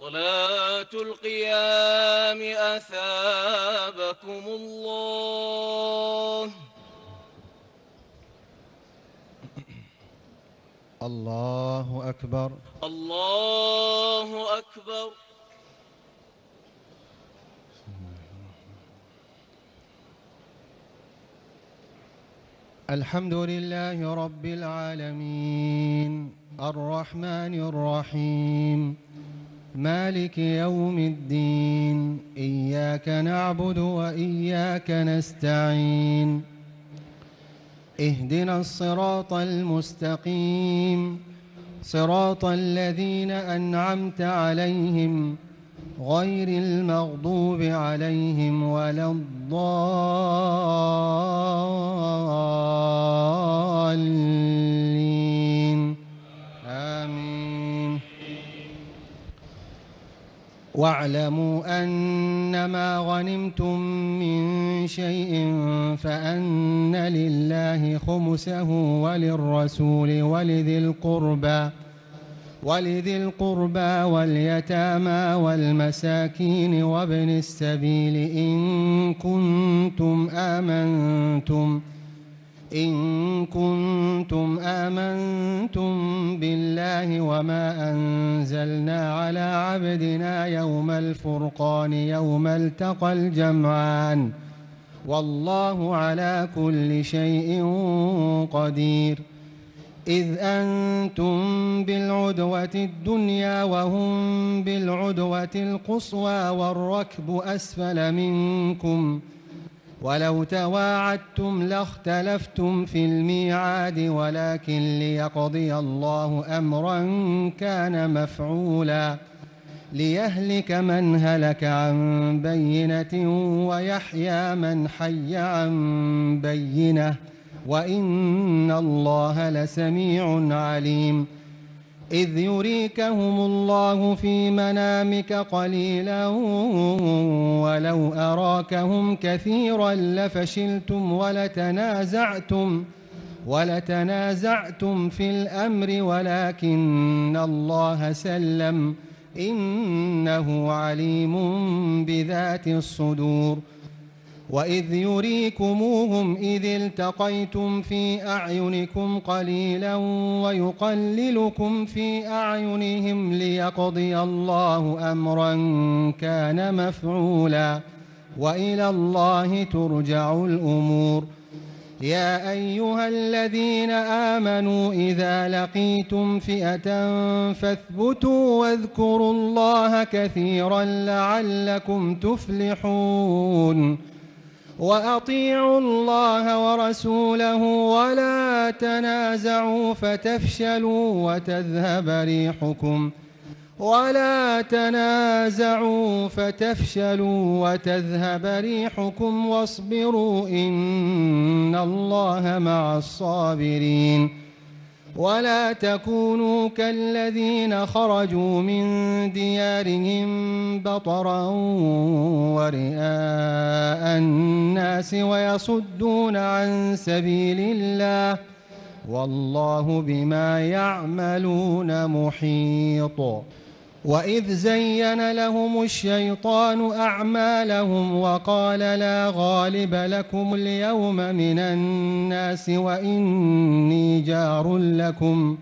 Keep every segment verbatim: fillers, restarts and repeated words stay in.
صلاة القيام أثابكم الله. الله أكبر. الله أكبر. الحمد لله رب العالمين الرحمن الرحيم مالك يوم الدين، إياك نعبد وإياك نستعين، اهدنا الصراط المستقيم، صراط الذين أنعمت عليهم غير المغضوب عليهم ولا الضالين، آمين. واعلموا أنما غنمتم من شيء فأن لله خمسه وللرسول ولذي القربى ولذي القربى واليتامى والمساكين وابن السبيل إن كنتم آمنتم إن كنتم آمنتم بالله وما أنزلنا على عبدنا يوم الفرقان يوم التقى الجمعان والله على كل شيء قدير. إذ أنتم بالعدوة الدنيا وهم بالعدوة القصوى والركب أسفل منكم ولو تواعدتم لاختلفتم في الميعاد ولكن ليقضي الله أمرا كان مفعولا ليهلك من هلك عن بينة ويحيى من حي عن بينة وإن الله لسميع عليم. إذ يريكهم الله في منامك قليلا ولو أراكهم كثيرا لفشلتم ولتنازعتم ولتنازعتم في الأمر ولكن الله سلم إنه عليم بذات الصدور. وإذ يريكموهم إذ التقيتم في أعينكم قليلا ويقللكم في أعينهم ليقضي الله أمرا كان مفعولا وإلى الله ترجع الأمور. يا أيها الذين آمنوا إذا لقيتم فئة فاثبتوا واذكروا الله كثيرا لعلكم تفلحون. وأطيعوا الله ورسوله ولا تنازعوا فتفشلوا وتذهب ريحكم ولا تنازعوا فتفشلوا وتذهب ريحكم واصبروا إن الله مع الصابرين. ولا تكونوا كالذين خرجوا من ديارهم بطرا ورئاء الناس ويصدون عن سبيل الله والله بما يعملون محيط. وإذ زين لهم الشيطان أعمالهم وقال لا غالب لكم اليوم من الناس وإني جار لكم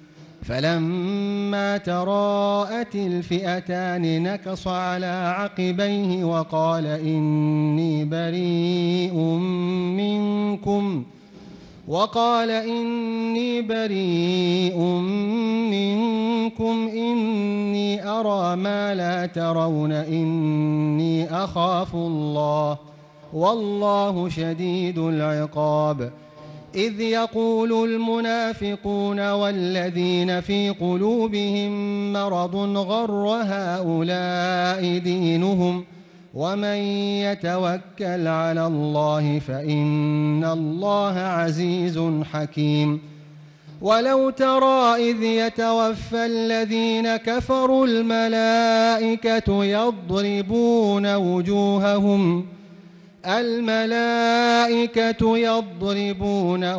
فلما تراءت الفئتان نكص على عقبيه وقال إني بريء منكم وقال إني بريء منكم إني أرى ما لا ترون إني أخاف الله والله شديد العقاب. إذ يقول المنافقون والذين في قلوبهم مرض غر هؤلاء دينهم ومن يتوكل على الله فإن الله عزيز حكيم. ولو ترى إذ يتوفى الذين كفروا الملائكة يضربون وجوههم الملائكة يضربون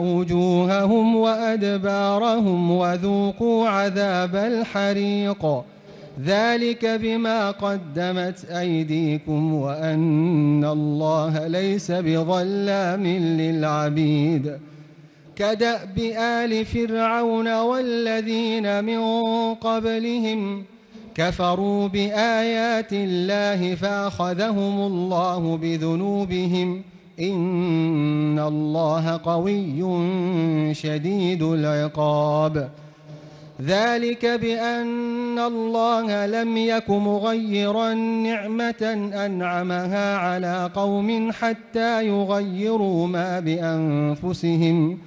وجوههم وأدبارهم وذوقوا عذاب الحريق ذلك بما قدمت أيديكم وأن الله ليس بظلام للعبيد. كدأب آل فرعون والذين من قبلهم كفروا بآيات الله فأخذهم الله بذنوبهم إن الله قوي شديد العقاب. ذلك بأن الله لم يك مغيرا نعمة أنعمها على قوم حتى يغيروا ما بأنفسهم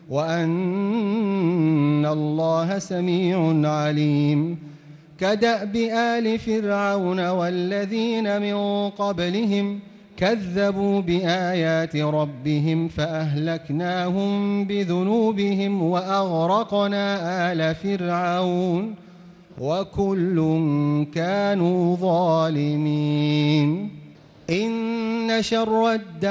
وأن الله سميع عليم. كدأب آل فرعون والذين من قبلهم كذبوا بآيات ربهم فأهلكناهم بذنوبهم وأغرقنا آل فرعون وكل كانوا ظالمين. إن شر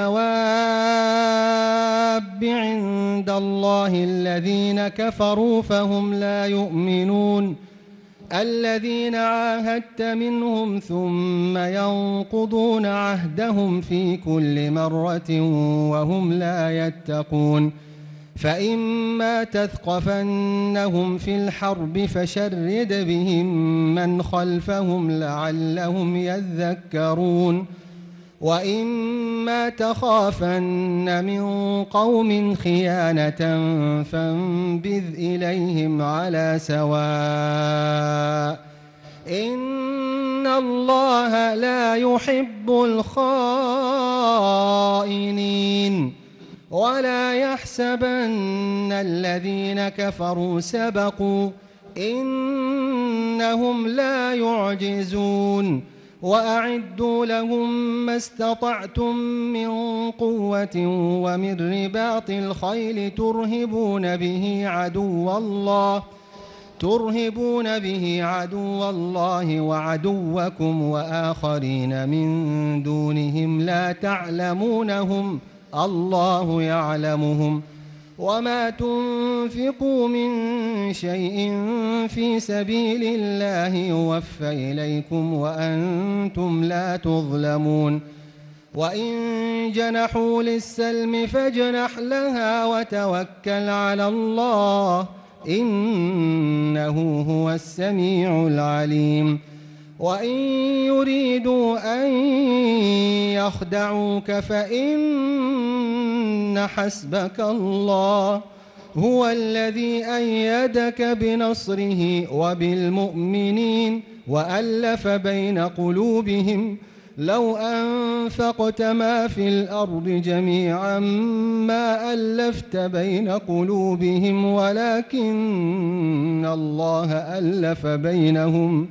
الدواب عند الله الذين كفروا فهم لا يؤمنون الذين عاهدت منهم ثم ينقضون عهدهم في كل مرة وهم لا يتقون. فإما تثقفنهم في الحرب فشرد بهم من خلفهم لعلهم يذكرون. وإما تخافن من قوم خيانة فانبذ إليهم على سواء إن الله لا يحب الخائنين. ولا يحسبن الذين كفروا سبقوا إنهم لا يعجزون. وأعدوا لهم ما استطعتم من قوة ومن رباط الخيل ترهبون به عدو الله ترهبون به عدو الله وعدوكم وآخرين من دونهم لا تعلمونهم الله يعلمهم. وما تنفقوا من شيء في سبيل الله يوفى إليكم وأنتم لا تظلمون. وإن جنحوا للسلم فاجنح لها وتوكل على الله إنه هو السميع العليم. وإن يريدوا أن يخدعوك فإن حسبك الله هو الذي أيدك بنصره وبالمؤمنين وألف بين قلوبهم لو أنفقت ما في الأرض جميعا ما ألفت بين قلوبهم ولكن الله ألف بينهم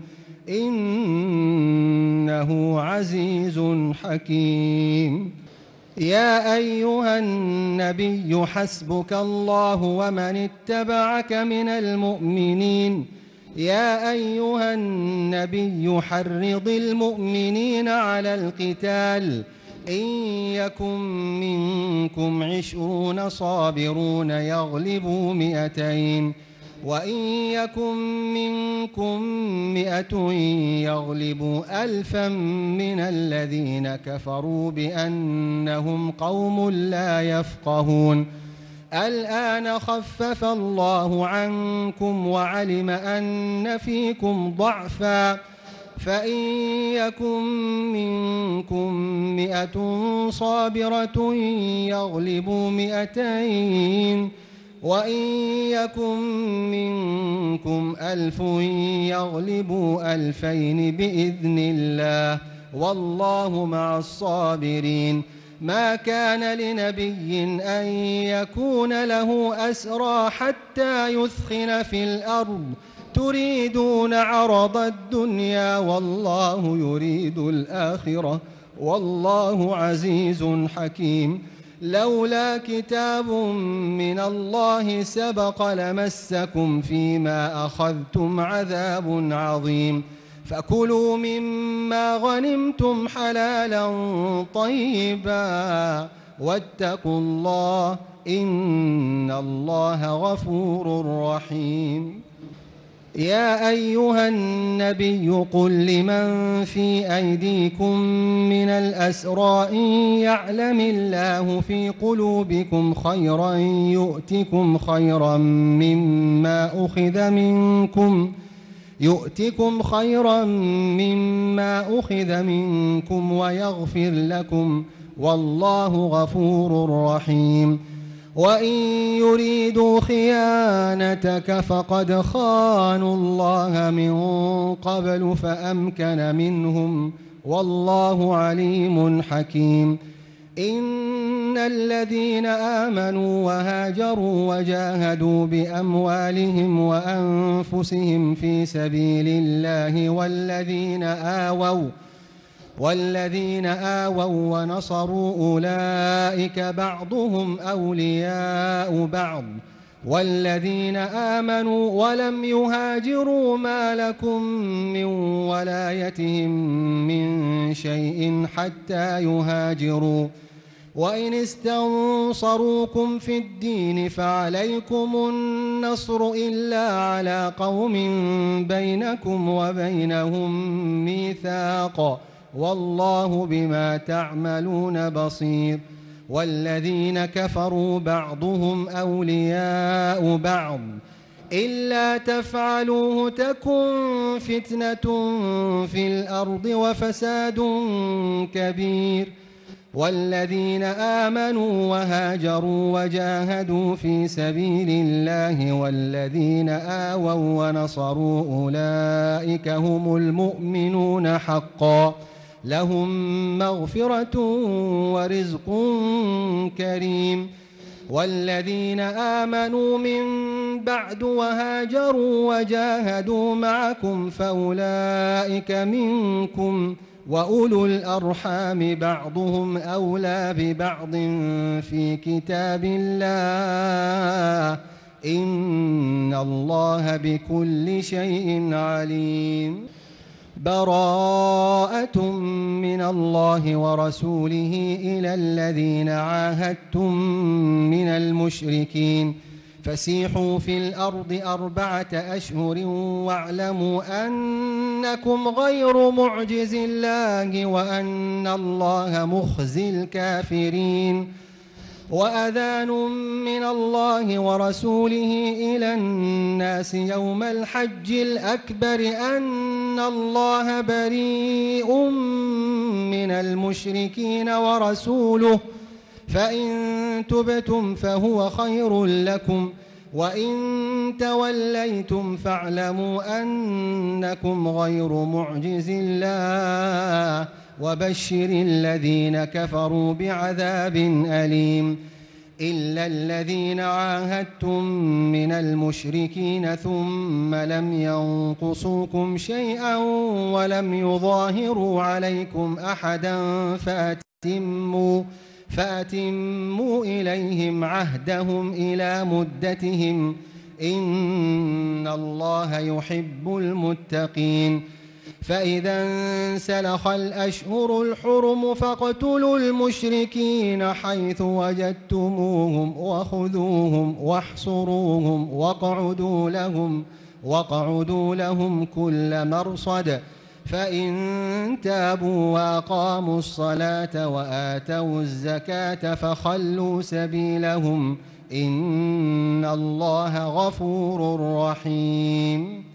إنه عزيز حكيم. يا أيها النبي حسبك الله ومن اتبعك من المؤمنين. يا أيها النبي حرض المؤمنين على القتال إن يكن منكم عشرون صابرون يغلبوا مئتين وإن يكن منكم مئة يغلبوا ألفا من الذين كفروا بأنهم قوم لا يفقهون. الآن خفف الله عنكم وعلم أن فيكم ضعفا فإن يكن منكم مئة صابرة يغلبوا مئتين وإن يكن منكم ألف يغلبوا ألفين بإذن الله والله مع الصابرين. ما كان لنبي أن يكون له أسرى حتى يثخن في الأرض تريدون عرض الدنيا والله يريد الآخرة والله عزيز حكيم. لولا كتاب من الله سبق لمسكم فيما أخذتم عذاب عظيم. فكلوا مما غنمتم حلالا طيبا واتقوا الله، إن الله غفور رحيم. يا أيها النبي قل لمن في أيديكم من الأسرى إن يعلم الله في قلوبكم خيرا يؤتكم خيرا مما أخذ منكم يؤتكم خيرا مما أخذ منكم ويغفر لكم والله غفور رحيم. وإن يريدوا خيانتك فقد خانوا الله من قبل فأمكن منهم والله عليم حكيم. إن الذين آمنوا وهاجروا وجاهدوا بأموالهم وأنفسهم في سبيل الله والذين آووا والذين آووا ونصروا أولئك بعضهم أولياء بعض والذين آمنوا ولم يهاجروا ما لكم من ولايتهم من شيء حتى يهاجروا وإن استنصروكم في الدين فعليكم النصر إلا على قوم بينكم وبينهم ميثاق والله بما تعملون بصير. والذين كفروا بعضهم أولياء بعض إلا تفعلوه تكن فتنة في الأرض وفساد كبير. والذين آمنوا وهاجروا وجاهدوا في سبيل الله والذين آووا ونصروا أولئك هم المؤمنون حقا لهم مغفرة ورزق كريم. والذين آمنوا من بعد وهاجروا وجاهدوا معكم فأولئك منكم وأولو الأرحام بعضهم أولى ببعض في كتاب الله إن الله بكل شيء عليم. براءة من الله ورسوله إلى الذين عاهدتم من المشركين فسيحوا في الأرض أربعة أشهر واعلموا أنكم غير معجز الله وأن الله مخزي الكافرين. وأذان من الله ورسوله إلى الناس يوم الحج الأكبر أن الله بريء من المشركين ورسوله فإن تبتم فهو خير لكم وإن توليتم فاعلموا أنكم غير معجز الله وبشر الذين كفروا بعذاب أليم. إلا الذين عاهدتم من المشركين ثم لم ينقصوكم شيئا ولم يظاهروا عليكم أحدا فأتموا فأتموا إليهم عهدهم إلى مدتهم إن الله يحب المتقين. فإذا انسلخ الأشهر الحرم فاقتلوا المشركين حيث وجدتموهم وخذوهم واحصروهم واقعدوا لهم واقعدوا لهم كل مرصد فإن تابوا وأقاموا الصلاة وآتوا الزكاة فخلوا سبيلهم إن الله غفور رحيم.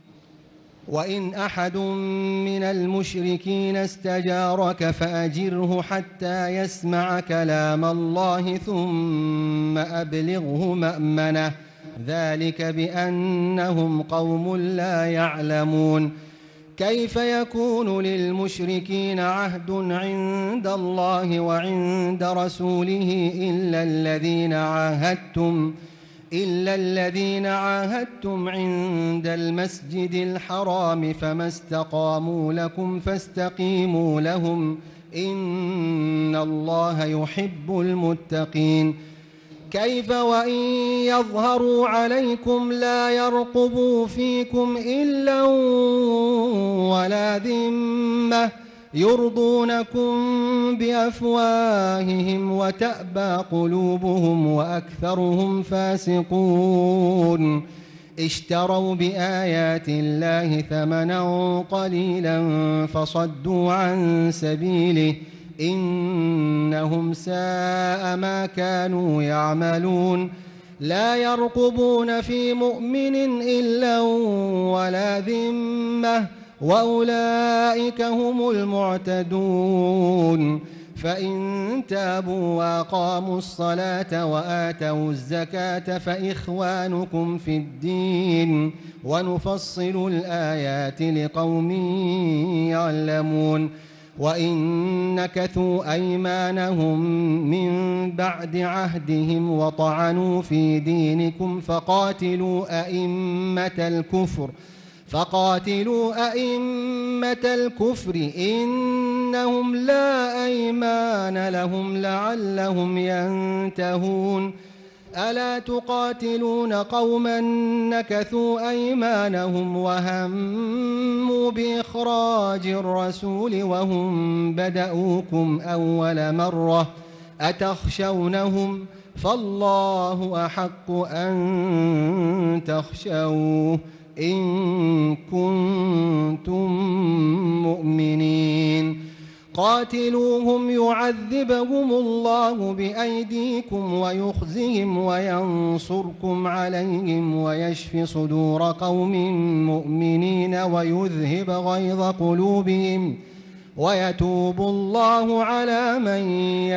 وإن أحد من المشركين استجارك فأجره حتى يسمع كلام الله ثم أبلغه مأمنه ذلك بأنهم قوم لا يعلمون. كيف يكون للمشركين عهد عند الله وعند رسوله إلا الذين عاهدتم إلا الذين عاهدتم عند المسجد الحرام فما استقاموا لكم فاستقيموا لهم إن الله يحب المتقين. كيف وإن يظهروا عليكم لا يرقبوا فيكم إلا ولا ذمة يرضونكم بأفواههم وتأبى قلوبهم وأكثرهم فاسقون. اشتروا بآيات الله ثمنا قليلا فصدوا عن سبيله إنهم ساء ما كانوا يعملون لا يرقبون في مؤمن إلا ولا ذمة وأولئك هم المعتدون فإن تابوا وأقاموا الصلاة وآتوا الزكاة فإخوانكم في الدين ونفصل الآيات لقوم يعلمون وإن نكثوا أيمانهم من بعد عهدهم وطعنوا في دينكم فقاتلوا أئمة الكفر فقاتلوا أئمة الكفر إنهم لا أيمان لهم لعلهم ينتهون ألا تقاتلون قوما نكثوا أيمانهم وهموا بإخراج الرسول وهم بدأوكم أول مرة أتخشونهم فالله أحق أن تخشوه إن كنتم مؤمنين قاتلوهم يعذبهم الله بأيديكم ويخزهم وينصركم عليهم ويشف صدور قوم مؤمنين ويذهب غيظ قلوبهم ويتوب الله على من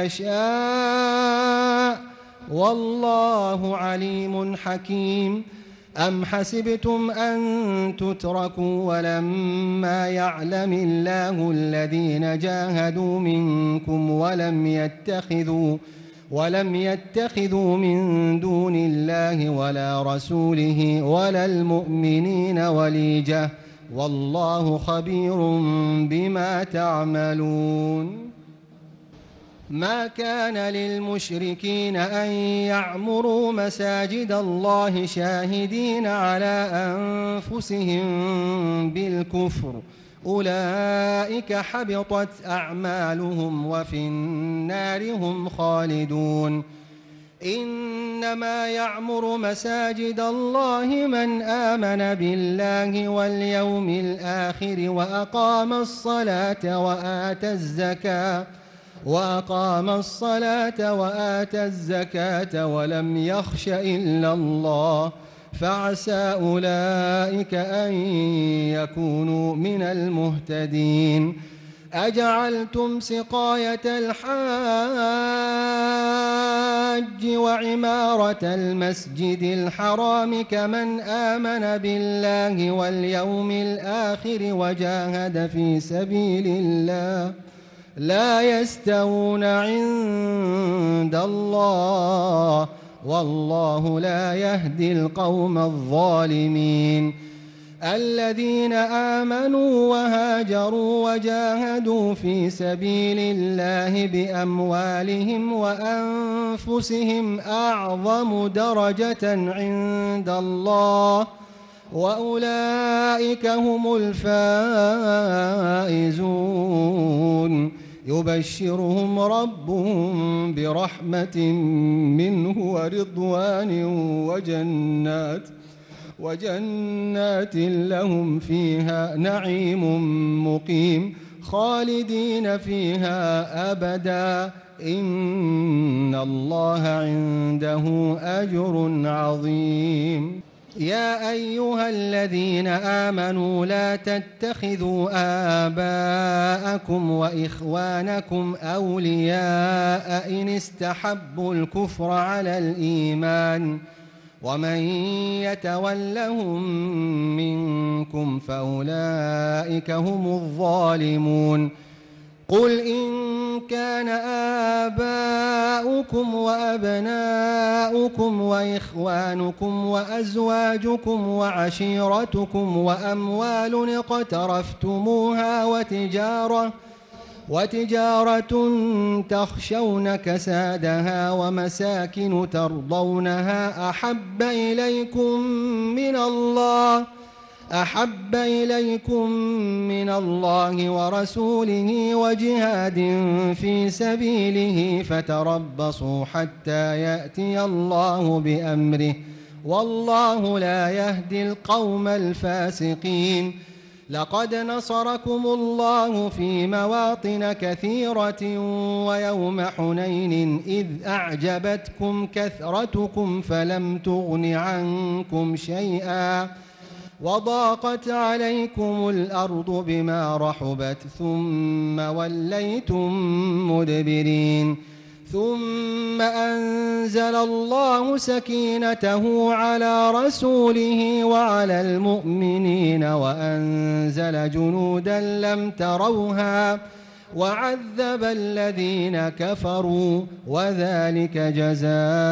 يشاء والله عليم حكيم أم حسبتم أن تتركوا ولما يعلم الله الذين جاهدوا منكم ولم يتخذوا ولم يتخذوا من دون الله ولا رسوله ولا المؤمنين وليجة والله خبير بما تعملون ما كان للمشركين أن يعمروا مساجد الله شاهدين على أنفسهم بالكفر أولئك حبطت أعمالهم وفي النار هم خالدون إنما يعمر مساجد الله من آمن بالله واليوم الآخر وأقام الصلاة وآتى الزكاة وأقام الصلاة وآتى الزكاة ولم يخش إلا الله فعسى أولئك أن يكونوا من المهتدين أجعلتم سقاية الحاج وعمارة المسجد الحرام كمن آمن بالله واليوم الآخر وجاهد في سبيل الله لا يستوون عند الله والله لا يهدي القوم الظالمين الذين آمنوا وهاجروا وجاهدوا في سبيل الله بأموالهم وأنفسهم أعظم درجة عند الله وأولئك هم الفائزون يبشرهم ربهم برحمة منه ورضوان وجنات وجنات لهم فيها نعيم مقيم خالدين فيها أبدا إن الله عنده أجر عظيم يا أيها الذين آمنوا لا تتخذوا آباءكم وإخوانكم أولياء إن استحبوا الكفر على الإيمان ومن يتولهم منكم فأولئك هم الظالمون قل إن كان آباؤكم وأبناؤكم وإخوانكم وأزواجكم وعشيرتكم وأموال اقترفتموها وتجارة وتجارة تخشون كسادها ومساكن ترضونها أحب إليكم من الله أحب إليكم من الله ورسوله وجهاد في سبيله فتربصوا حتى يأتي الله بأمره والله لا يهدي القوم الفاسقين. لقد نصركم الله في مواطن كثيرة ويوم حنين إذ أعجبتكم كثرتكم فلم تغن عنكم شيئا وضاقت عليكم الأرض بما رحبت ثم وليتم مدبرين. ثم أنزل الله سكينته على رسوله وعلى المؤمنين وأنزل جنودا لم تروها وعذب الذين كفروا وذلك جزاء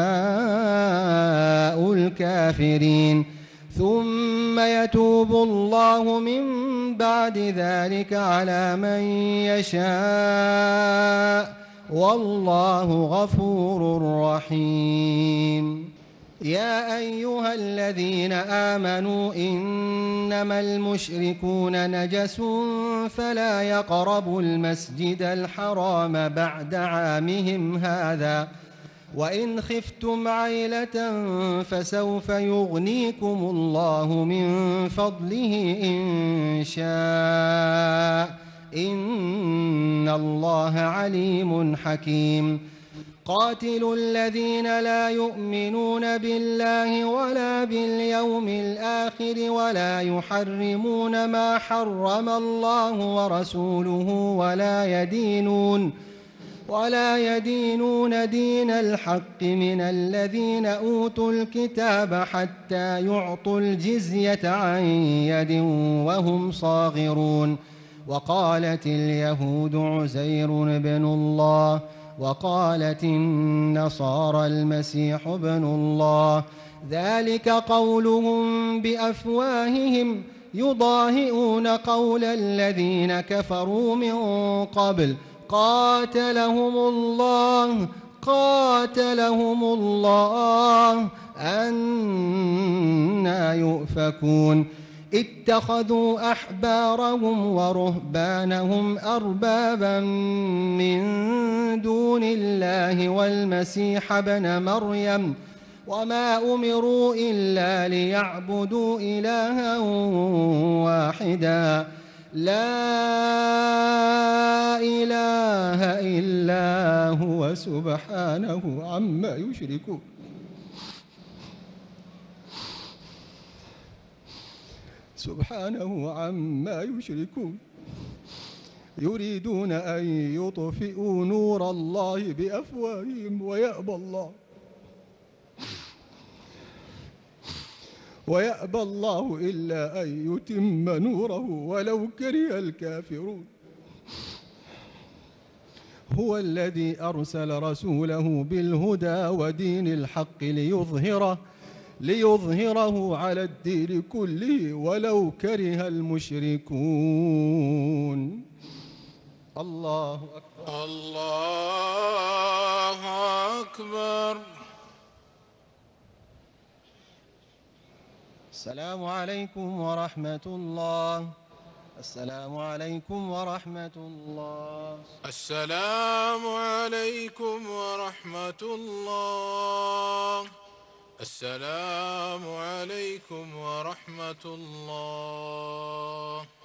الكافرين. ثم يتوب الله من بعد ذلك على من يشاء والله غفور رحيم. يا أيها الذين آمنوا إنما المشركون نجس فلا يقربوا المسجد الحرام بعد عامهم هذا وإن خفتم عيلة فسوف يغنيكم الله من فضله إن شاء إن الله عليم حكيم. قاتلوا الذين لا يؤمنون بالله ولا باليوم الآخر ولا يحرمون ما حرم الله ورسوله ولا يدينون ولا يدينون دين الحق من الذين أوتوا الكتاب حتى يعطوا الجزية عن يد وهم صاغرون. وقالت اليهود عزير بن الله وقالت النصارى المسيح ابن الله ذلك قولهم بأفواههم يضاهئون قول الذين كفروا من قبل قاتلهم الله قاتلهم الله أنى يؤفكون. اتخذوا أحبارهم ورهبانهم أربابا من دون الله والمسيح ابن مريم وما أمروا إلا ليعبدوا إلها واحدا لا إله إلا هو سبحانه عما يشركون. سبحانه عما يشركون. يريدون أن يطفئوا نور الله بأفواههم ويأبى الله ويأبى الله إلا أن يتم نوره ولو كره الكافرون. هو الذي أرسل رسوله بالهدى ودين الحق ليظهره ليظهره على الدين كله ولو كره المشركون. الله أكبر. الله أكبر. السلام عليكم ورحمة الله. السلام عليكم ورحمة الله. السلام عليكم ورحمة الله. السلام عليكم ورحمة الله.